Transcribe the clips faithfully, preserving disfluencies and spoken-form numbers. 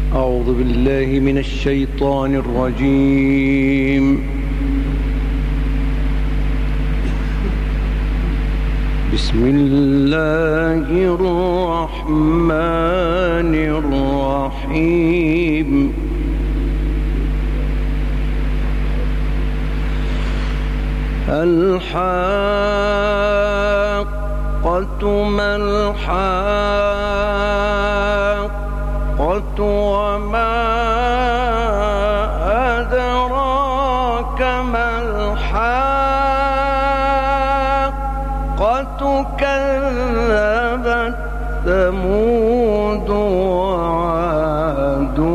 أعوذ بالله من الشيطان الرجيم. بسم الله الرحمن الرحيم. الحاقة ما الحاقة وما أدراك ما الحاقة كذبت ثمود وعاد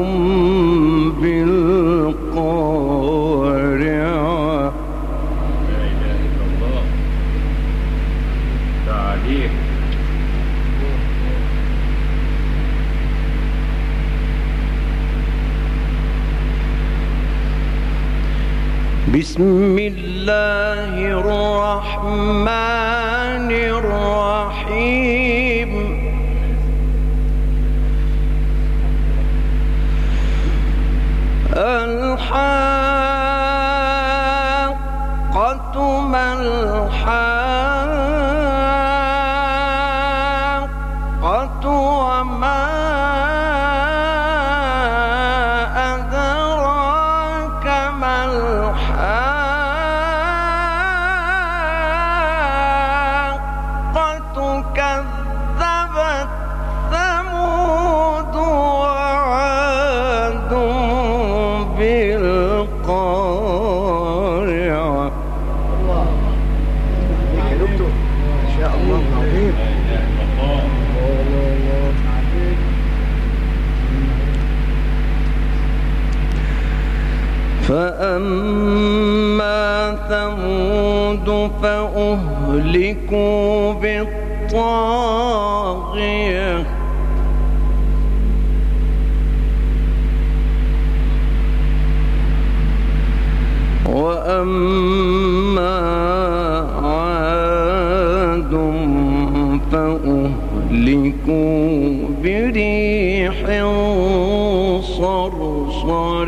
بالقارعة. لا إله إلا الله. تعليق. بسم الله الرحمن الرحيم. الحاقة ما الحاقة وما أدراك ما الحاقة كذبت ثمود وعاد بالقارعة. الله يا دكتور، ما شاء الله عظيم. فأما ثمود فأهلكوا بالطاغية. وأما عاد فأهلكوا بريح صرصر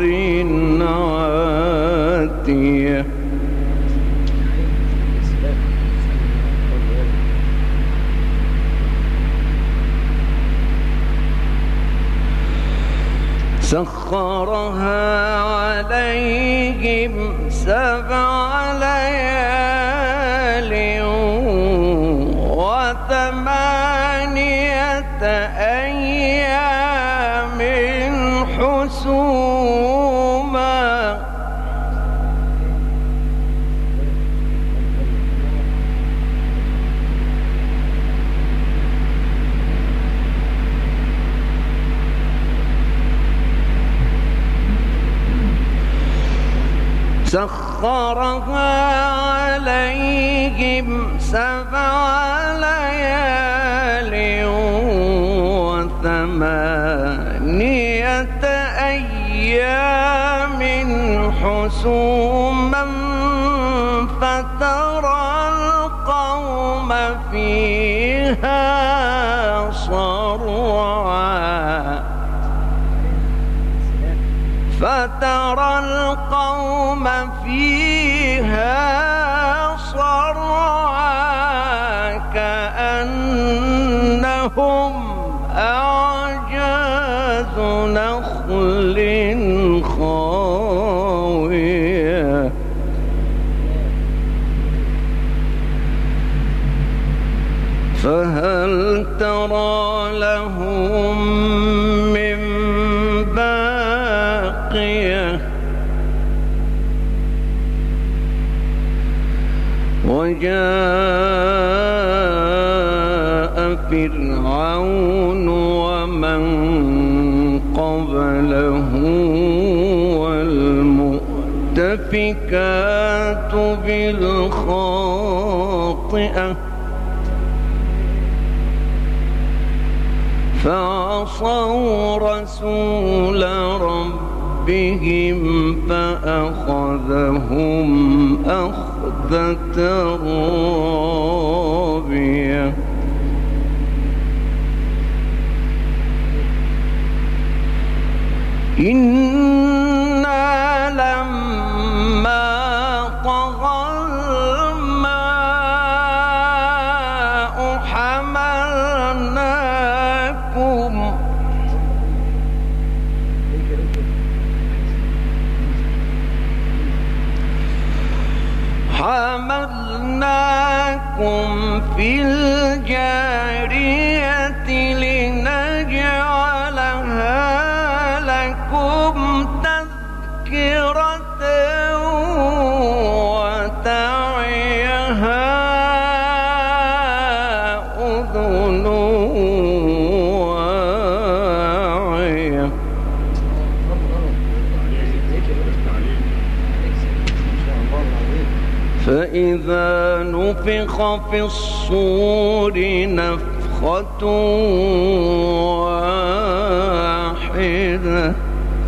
عاتية. سخرها عليهم سبع ليال وثمانية أيام حسوما. سخرها عليهم سبع ليال وثمانية أيام حسوما فترى القوم فيها صرعا فترى القوم فيها صرعا كأنهم أعجاز نخل خاوية. فهل ترى لهم من باقية. وجاء فرعون ومن قبله والمؤتفكات بالخاطئة فعصوا رسول ربهم فأخذهم أخذة رابية. إنا لما طغى الماء حملناكم حملناكم في الجارية لنجعلها لكم تذكرة وتعيها أذن واعية. فإذا نفخ في الصور نفخة واحدة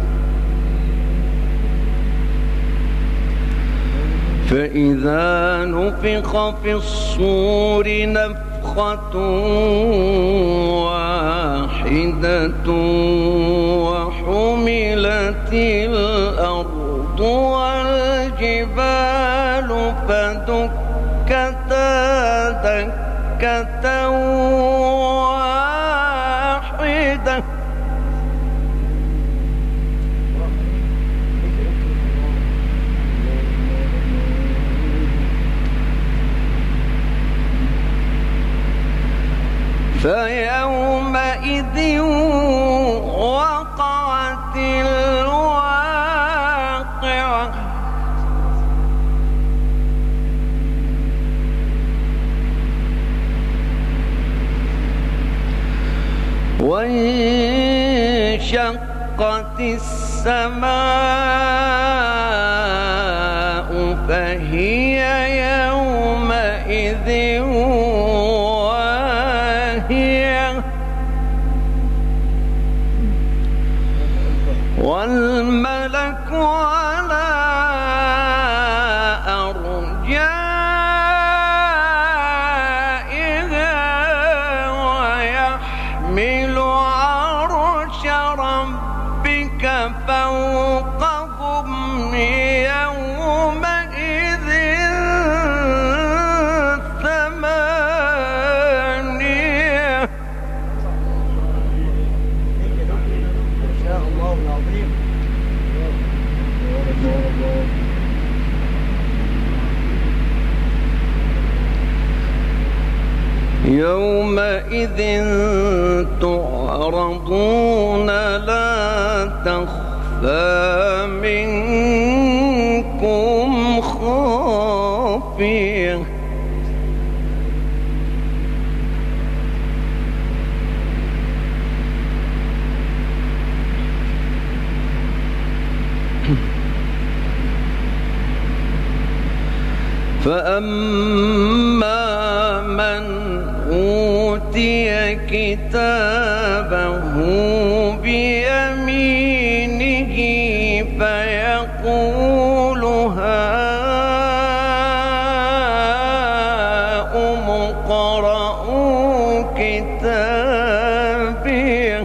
فإذا نفخ في الصور نفخة واحدة وحملت الأرض والجبال فدكتا دكة واحدة فيومئذ وقعت الواقعة وانشقت السماء فهي يومئذ واهية والملك على أرجائها ويحمل عرش ربك فوقهم يومئذ ثمانية. ما شاء الله العظيم. يومئذ تعرضون لا تخفى منكم خافية فأما من أوتي كتابه بيمينه فيقول هاؤم اقرءوا كتابيه.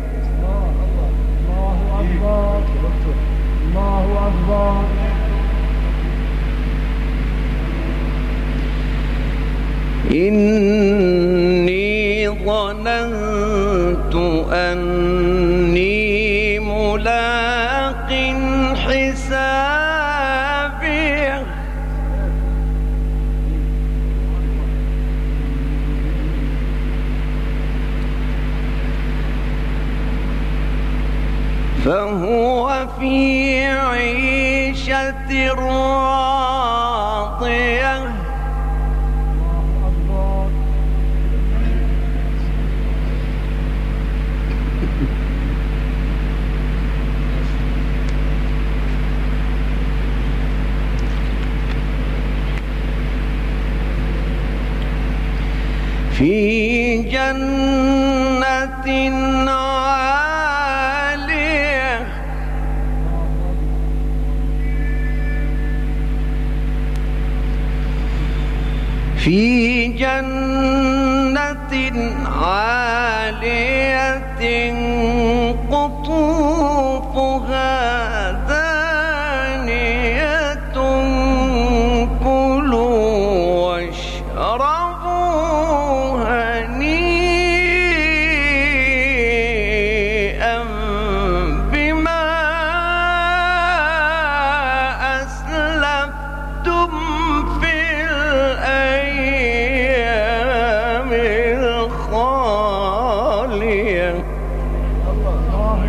الله أكبر الله أكبر. إني ظننت أني ملاق حسابي فهو في عيشة راضية في جنة عالية في جنة عالية قطوفها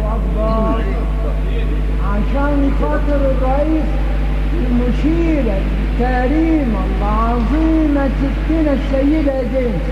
أكبر. عشان خاطر الرئيس المشيرة الكريمة العظيمة ستنا السيدة زينب.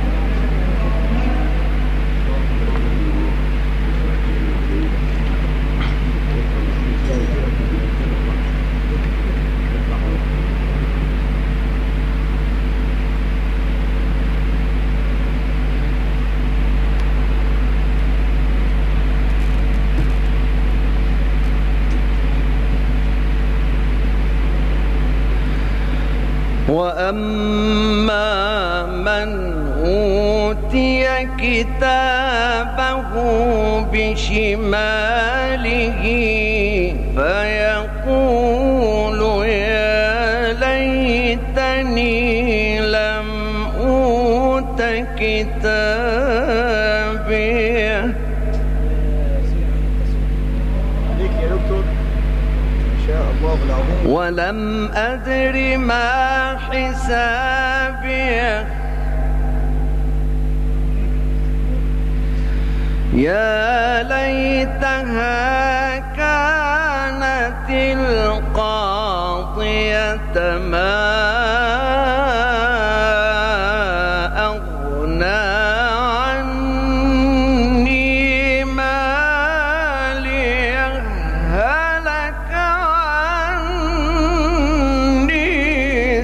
وأما من أوتي كتابه بشماله فيقول يا ليتني لم أوت كتابيه. عليك يا دكتور إن شاء الله العظيم. ولم أدر ما حسابيه يا ليتها كانت القاضية ما أغنى عني ماليه هلك عني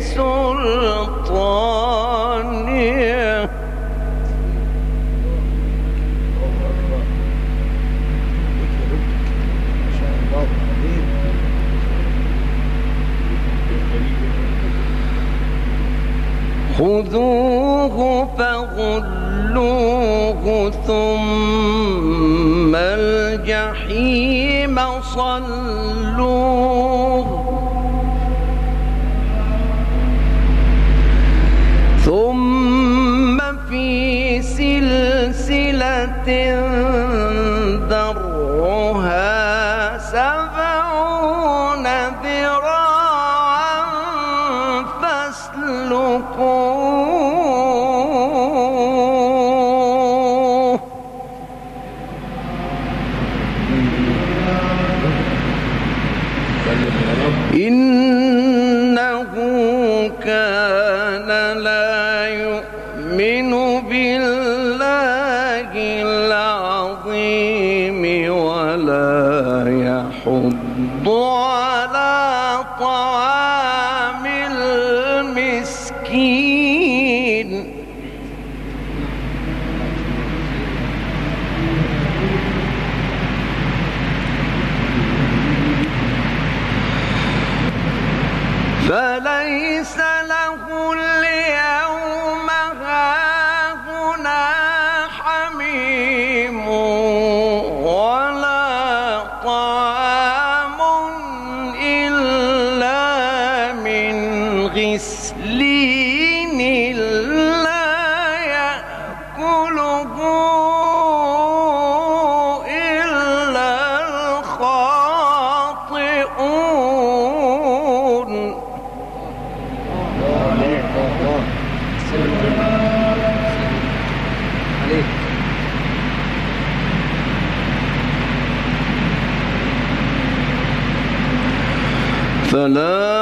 سلطانيه. خذوه فغلوه ثم الجحيم صلوه ثم في سلسلة ذرعها سبعون ذراعا فاسلكوه. إنه كان لا يؤمن بالله العظيم ولا يحض على طعام المسكين. فليس له اليوم هاهنا حميم ولا طعام إلا من غسلين لا يأكله إلا الخاطئون. فلا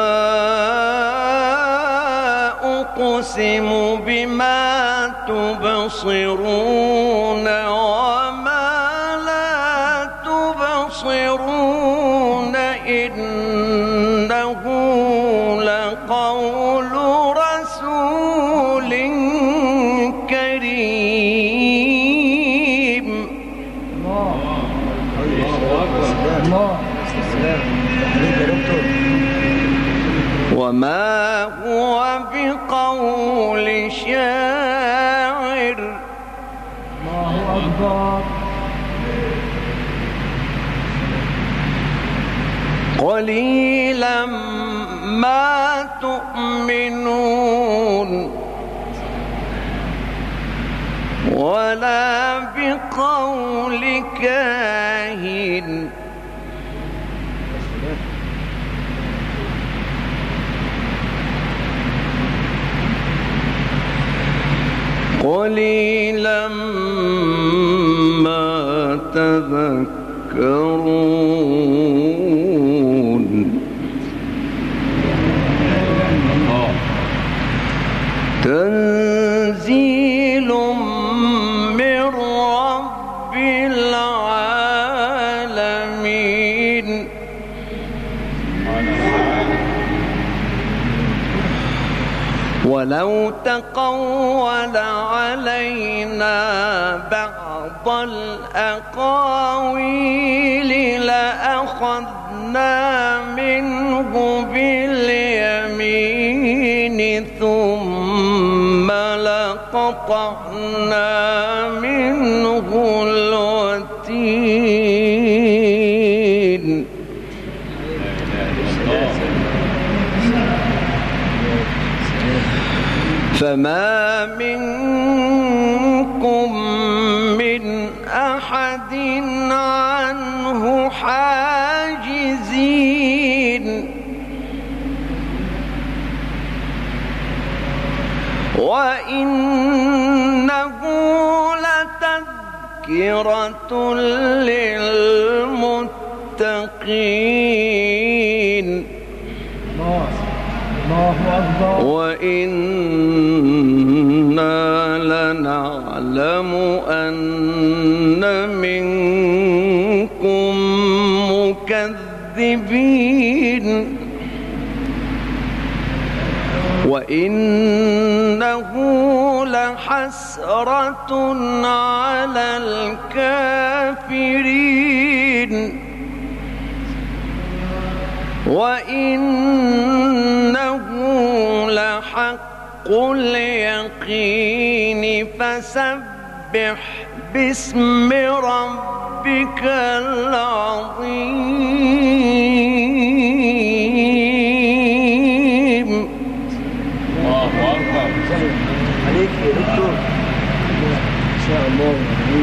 أقسم بما تبصرون وما لا تبصرون إنه لقول رسول كريم. وما هو بقول شاعر. الله أكبر. قليلا ما تؤمنون ولا بقول كاهن. قليلا ما تذكرون. تذكرون تنزيل من رب العالمين ولو تقول علينا بعض الأقاويل لأخذنا منه باليمين ثم لقطعنا منه الوتين فما منكم من أحد عنه حاجزين وإنه لتذكرة للمتقين وإنا لنعلم أن منكم مكذبين وإنه لحسرة على الكافرين وإنه لحق اليقين فسبح باسم ربك العظيم. الله أكبر. عليك يا دكتور إن شاء الله.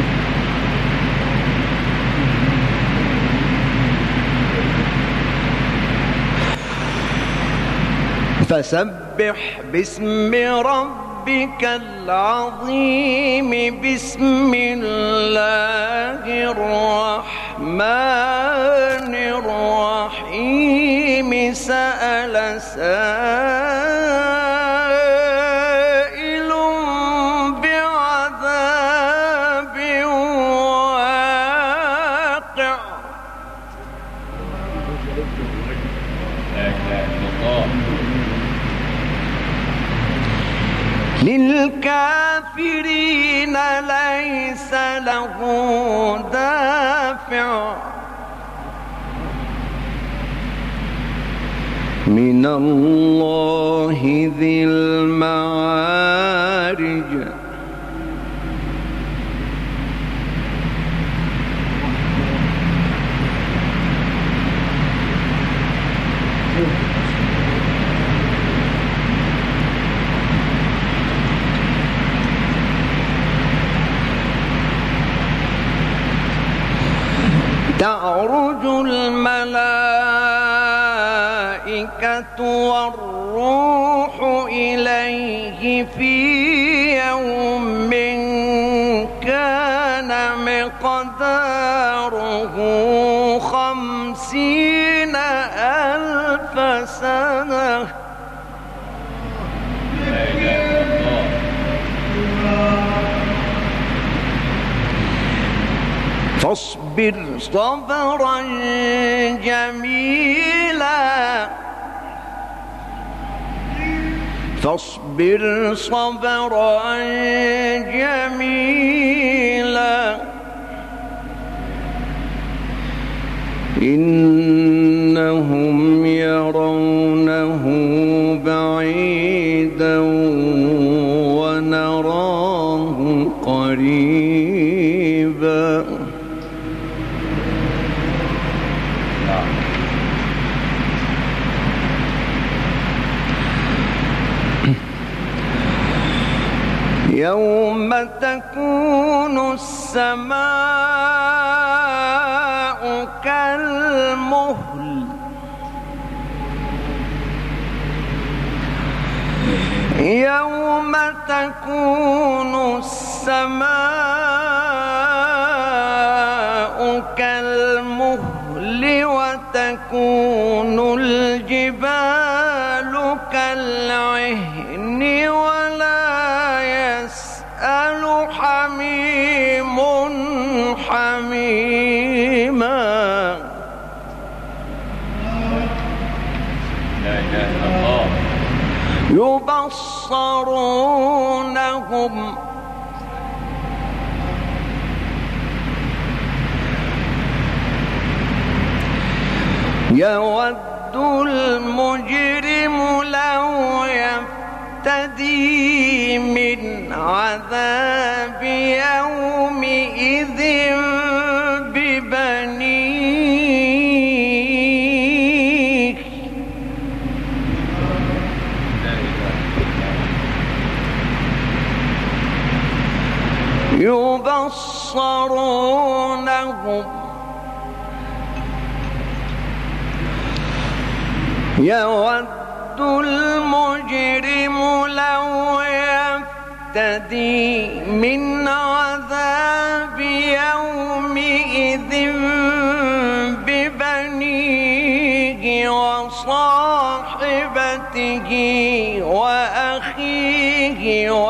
فسبح باسم ربك العظيم. بسم الله الرحمن الرحيم. سأل سائل بعذاب واقع. للكافرين ليس له دافع من الله ذي المعارج. تعرج الملائكة والروح إليه في يوم كان مقداره خمسين ألف سنة. فاصبر صبرا جميلا فاصبر صبرا جميلا إنهم يرونه بعيدا ونراه قريبا. يوم تكون السماء كالمهل يوم تكون السماء كالمهل وتكون الجبال كالعهن ولا يسأل حميم حميما. لا إله إلا الله. يبصرونهم يود المجرم لو يفتدي من عذاب يومئذ ببنيه. يبصرونهم يود المجرم لو يفتدي من عذاب يومئذ ببنيه وصاحبته وأخيه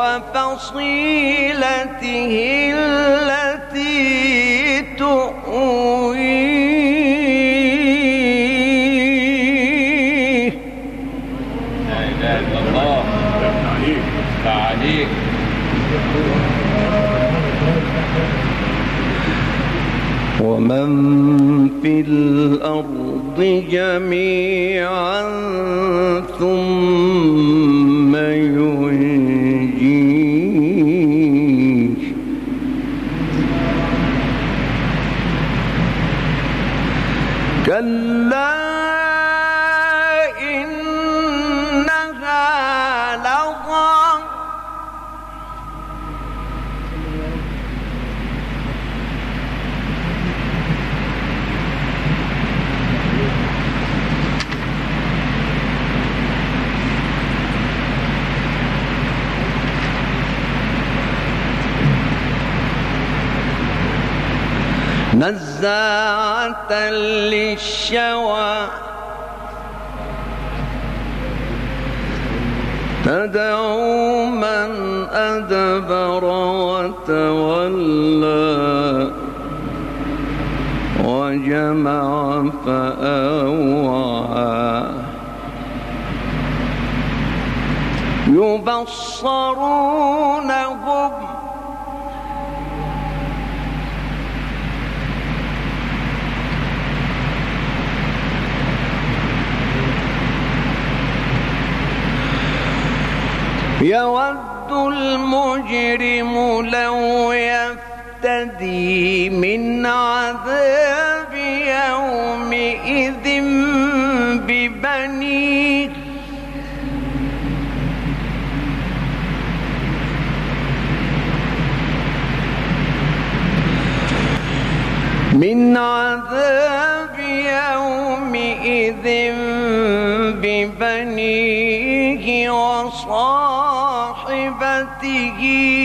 وفصيلته التي تؤويه. لا إله إلا الله. عليك. ومن في الأرض جميعا ثم ينجيه كلا إنها لظى نزاعة للشوى تدعو من أدبر وتولى وجمع فأوعى. يبصرونهم يود المجرم لو يفتدي من عذاب يومئذ ببنيه من عذاب يومئذ ببنيه وصاحبته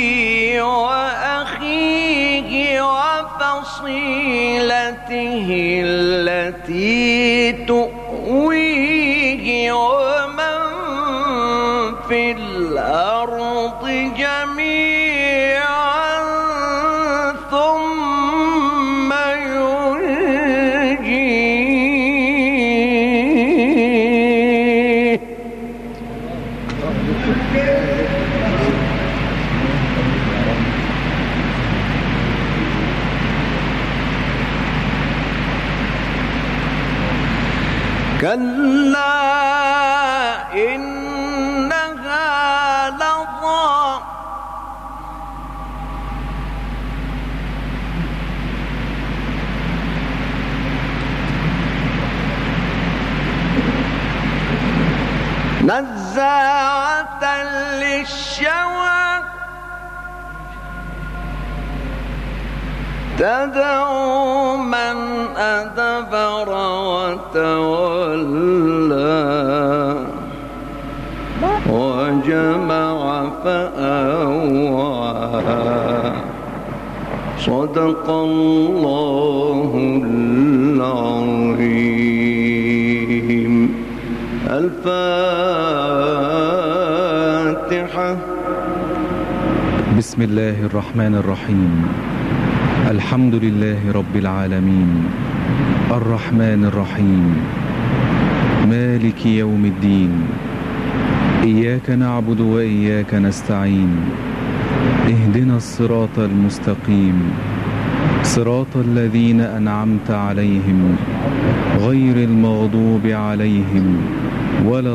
وأخيه وفصيلته التي تؤويه ومن في الأرض جميعا ثم ينجيه. كلا إنها لظى نزاعة للشوى تدعو من أدبر وتولى وجمع فأوعى. صدق الله بسم الله الرحمن الرحيم. الحمد لله رب العالمين، الرحمن الرحيم، مالك يوم الدين، إياك نعبد وإياك نستعين، اهدنا الصراط المستقيم، صراط الذين أنعمت عليهم غير المغضوب عليهم ولا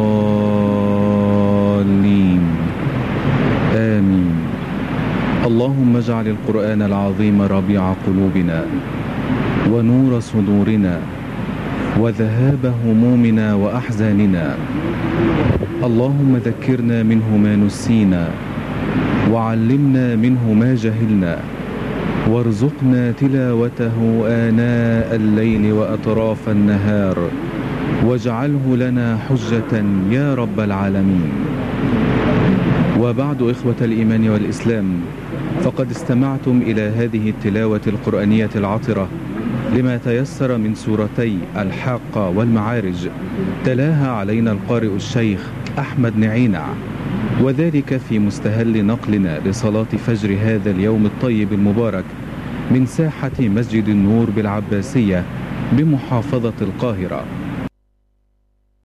الضالين، آمين. اللهم اجعل القرآن العظيم ربيع قلوبنا ونور صدورنا وذهاب همومنا وأحزاننا. اللهم ذكرنا منه ما نسينا وعلمنا منه ما جهلنا، وارزقنا تلاوته آناء الليل وأطراف النهار، واجعله لنا حجة يا رب العالمين. وبعد، إخوة الإيمان والإسلام، فقد استمعتم إلى هذه التلاوة القرآنية العطرة لما تيسر من سورتي الحاقة والمعارج، تلاها علينا القارئ الشيخ أحمد نعينع، وذلك في مستهل نقلنا لصلاة فجر هذا اليوم الطيب المبارك من ساحة مسجد النور بالعباسية بمحافظة القاهرة.